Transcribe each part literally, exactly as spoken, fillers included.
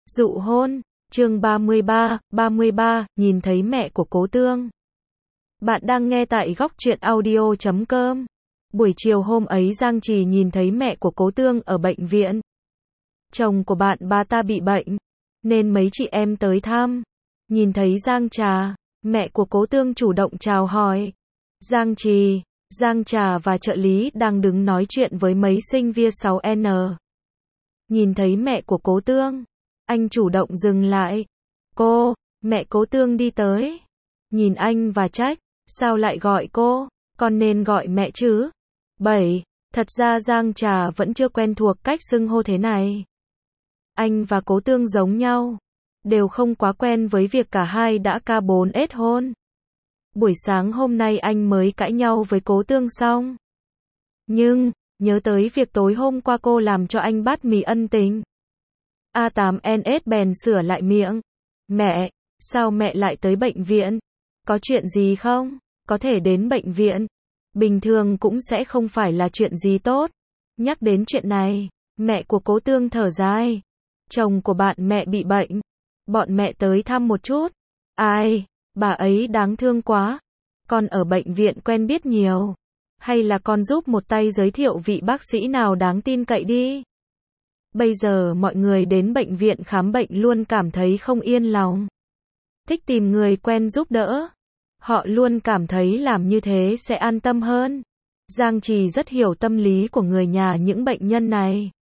Dụ hôn, chương ba mươi ba, ba mươi ba, nhìn thấy mẹ của Cố Tương. Bạn đang nghe tại góc truyện audio chấm com. Buổi chiều hôm ấy Giang Trì nhìn thấy mẹ của Cố Tương ở bệnh viện. Chồng của bạn bà ta bị bệnh, nên mấy chị em tới thăm. Nhìn thấy Giang Trà, mẹ của Cố Tương chủ động chào hỏi. Giang Trì, Giang Trà và trợ lý đang đứng nói chuyện với mấy sinh viên sáu N. Nhìn thấy mẹ của Cố Tương, anh chủ động dừng lại. Cô, mẹ Cố Tương đi tới. Nhìn anh và trách, sao lại gọi cô, con nên gọi mẹ chứ. Bảy, thật ra Giang Trà vẫn chưa quen thuộc cách xưng hô thế này. Anh và Cố Tương giống nhau, đều không quá quen với việc cả hai đã K bốn S hôn. Buổi sáng hôm nay anh mới cãi nhau với Cố Tương xong. Nhưng, nhớ tới việc tối hôm qua cô làm cho anh bát mì ân tình. A tám N S bèn sửa lại miệng. Mẹ, sao mẹ lại tới bệnh viện? Có chuyện gì không? Có thể đến bệnh viện. Bình thường cũng sẽ không phải là chuyện gì tốt. Nhắc đến chuyện này, mẹ của Cố Tương thở dài. Chồng của bạn mẹ bị bệnh. Bọn mẹ tới thăm một chút. Ai, bà ấy đáng thương quá. Con ở bệnh viện quen biết nhiều. Hay là con giúp một tay giới thiệu vị bác sĩ nào đáng tin cậy đi. Bây giờ mọi người đến bệnh viện khám bệnh luôn cảm thấy không yên lòng. Thích tìm người quen giúp đỡ. Họ luôn cảm thấy làm như thế sẽ an tâm hơn. Giang Trì rất hiểu tâm lý của người nhà những bệnh nhân này.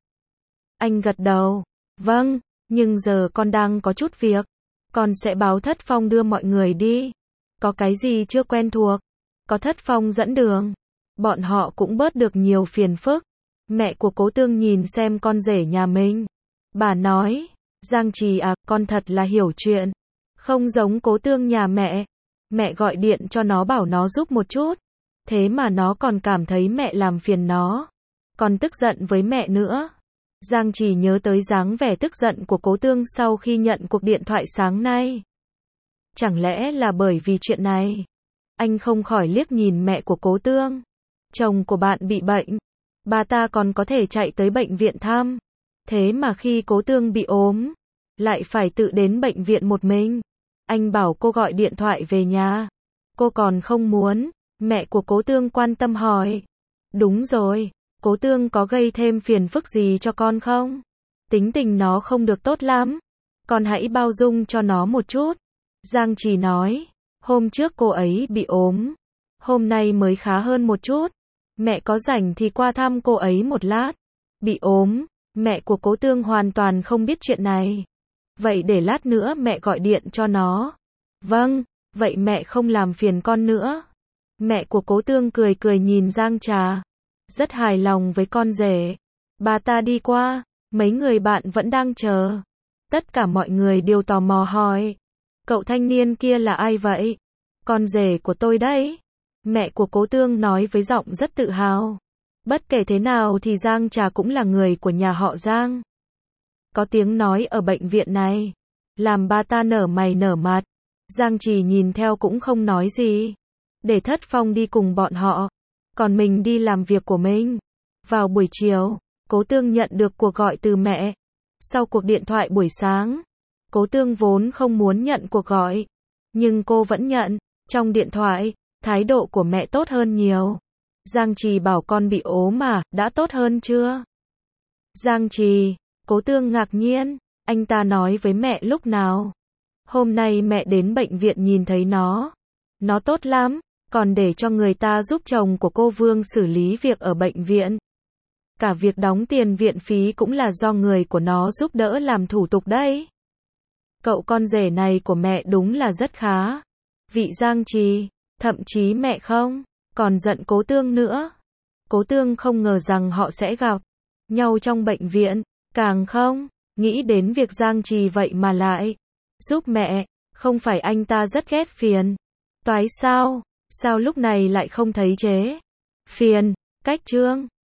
Anh gật đầu. Vâng, nhưng giờ con đang có chút việc. Con sẽ báo Thất Phong đưa mọi người đi. Có cái gì chưa quen thuộc? Có Thất Phong dẫn đường. Bọn họ cũng bớt được nhiều phiền phức. Mẹ của Cố Tương nhìn xem con rể nhà mình. Bà nói, Giang Trì à, con thật là hiểu chuyện. Không giống Cố Tương nhà mẹ. Mẹ gọi điện cho nó bảo nó giúp một chút. Thế mà nó còn cảm thấy mẹ làm phiền nó. Còn tức giận với mẹ nữa. Giang Trì nhớ tới dáng vẻ tức giận của Cố Tương sau khi nhận cuộc điện thoại sáng nay. Chẳng lẽ là bởi vì chuyện này? Anh không khỏi liếc nhìn mẹ của Cố Tương. Chồng của bạn bị bệnh. Bà ta còn có thể chạy tới bệnh viện thăm. Thế mà khi Cố Tương bị ốm, lại phải tự đến bệnh viện một mình. Anh bảo cô gọi điện thoại về nhà. Cô còn không muốn. Mẹ của Cố Tương quan tâm hỏi. Đúng rồi, Cố Tương có gây thêm phiền phức gì cho con không? Tính tình nó không được tốt lắm. Con hãy bao dung cho nó một chút. Giang Trì nói. Hôm trước cô ấy bị ốm. Hôm nay mới khá hơn một chút. Mẹ có rảnh thì qua thăm cô ấy một lát. Bị ốm, mẹ của Cố Tương hoàn toàn không biết chuyện này. Vậy để lát nữa mẹ gọi điện cho nó. Vâng, vậy mẹ không làm phiền con nữa. Mẹ của Cố Tương cười cười nhìn Giang Trà. Rất hài lòng với con rể. Bà ta đi qua, mấy người bạn vẫn đang chờ. Tất cả mọi người đều tò mò hỏi. Cậu thanh niên kia là ai vậy? Con rể của tôi đấy. Mẹ của Cố Tương nói với giọng rất tự hào. Bất kể thế nào thì Giang Trà cũng là người của nhà họ Giang. Có tiếng nói ở bệnh viện này, làm bà ta nở mày nở mặt. Giang Trì nhìn theo cũng không nói gì. Để Thất Phong đi cùng bọn họ. Còn mình đi làm việc của mình. Vào buổi chiều, Cố Tương nhận được cuộc gọi từ mẹ. Sau cuộc điện thoại buổi sáng, Cố Tương vốn không muốn nhận cuộc gọi. Nhưng cô vẫn nhận. Trong điện thoại, thái độ của mẹ tốt hơn nhiều. Giang Trì bảo con bị ốm mà, đã tốt hơn chưa? Giang Trì, Cố Tương ngạc nhiên, anh ta nói với mẹ lúc nào? Hôm nay mẹ đến bệnh viện nhìn thấy nó. Nó tốt lắm, còn để cho người ta giúp chồng của cô Vương xử lý việc ở bệnh viện. Cả việc đóng tiền viện phí cũng là do người của nó giúp đỡ làm thủ tục đấy. Cậu con rể này của mẹ đúng là rất khá. Vị Giang Trì, thậm chí mẹ không còn giận Cố Tương nữa. Cố Tương không ngờ rằng họ sẽ gặp nhau trong bệnh viện, càng không nghĩ đến việc Giang Trì vậy mà lại giúp mẹ. Không phải anh ta rất ghét phiền toái sao? Sao lúc này lại không thấy chế phiền cách trương?